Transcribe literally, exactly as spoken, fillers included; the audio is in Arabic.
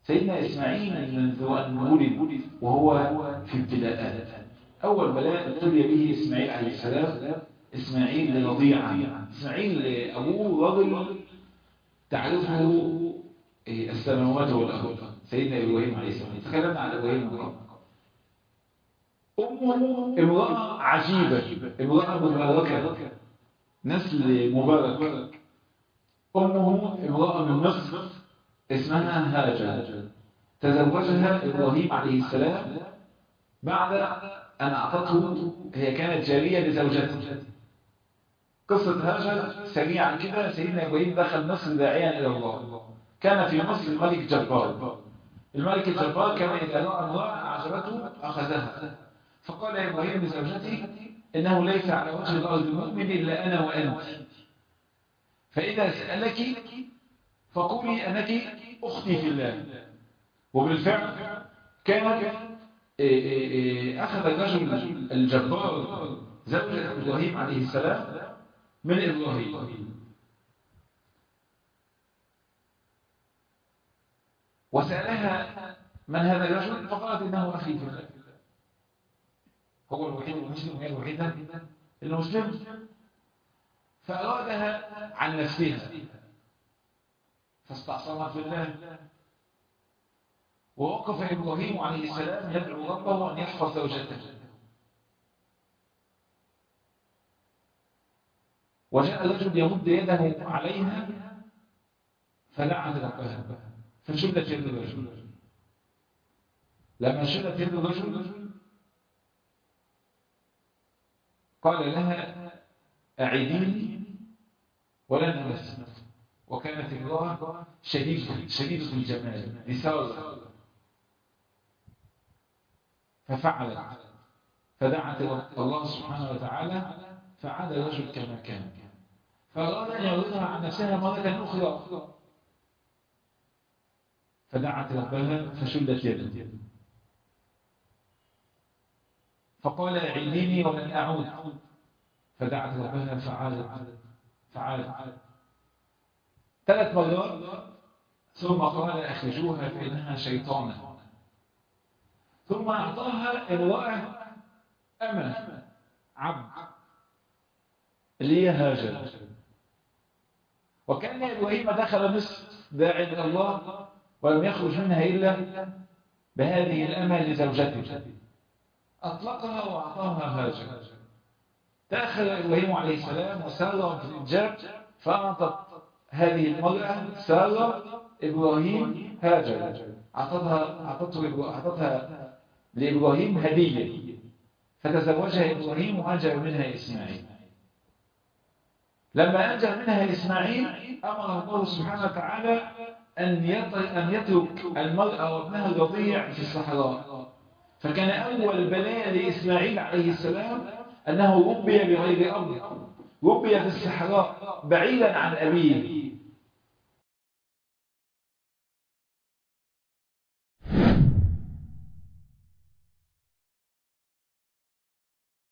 سيدنا إسماعيل منذ أن ولد وهو في ابتلاءات. أول بلاء ابتلي به إسماعيل عليه السلام إسماعيل رضيعا. إسماعيل أبوه رجل تعرفه السماوات والأرض، سيدنا إبراهيم عليه السلام. تكلمنا عن إبراهيم من قبل. أمه امرأة عجيبة، امرأة مباركة، نسل مبارك. أمه امرأة من مصر اسمها هاجر، تزوجها إبراهيم عليه السلام بعد أن أعطته، هي كانت جارية لزوجته. قصة هاجر سريعا كده. سيدنا إبراهيم دخل مصر داعيا إلى الله. كان في مصر الملك جبار. الملك الجبار كان إذا رأى امرأة أعجبته أخذها، فقال إبراهيم لزوجته إنه ليس على وجه الأرض مؤمن إلا أنا وأنت، فإذا سألك فقولي أنك أختي في الله. وبالفعل كان أخذ الرجل الجبار زوجة إبراهيم عليه السلام من إبراهيم، وسألها من هذا الرجل، فقالت إنه أخي في الله. هو الوحيد المسلم وهي الوحيدة المسلم. فأرادها عن نفسها فاستعصمت في الله. ووقف إبراهيم عليه السلام يدعو ربه أن يحفظ زوجته. وجاء الرجل يمد يده عليها فلعنت ربها فشلت يد الرجل. لما شلت يد الرجل قال لها أعيديني ولن أمس. وكانت امرأة شديدة شديدة الجمال نساء، ففعلت فدعت الله سبحانه وتعالى فعاد الرجل كما كان. فأراد أن يردها عن نفسها مرة أخرى، فدعت ربها فشلت يده. فقال أعيديني ولن أعود، فدعت ربها فعادت فعادت ثلاث مرات. ثم قال أخرجوها فإنها شيطانة. ثم أعطاها امرأة أمة عبد اللي هي هاجر. وكان إبراهيم دخل مصر داعي إلى الله ولم يخرج منها إلا بهذه الأمة لزوجته، أطلقها وأعطاها هاجر. تأخر إبراهيم عليه السلام وسار في الإنجاب، فأعطت هذه المرأة سارة إبراهيم هاجر، أعطتها أعطتها لإبراهيم هدية، فتزوجها إبراهيم وأنجب منها إسماعيل. لما أنجب منها إسماعيل أمر الله سبحانه وتعالى أن أن يترك المرأة وابنها الرضيع في الصحراء. فكان أول بلاء لإسماعيل عليه السلام أنه ربي بغير أب، ربي في الصحراء بعيدا عن أبيه.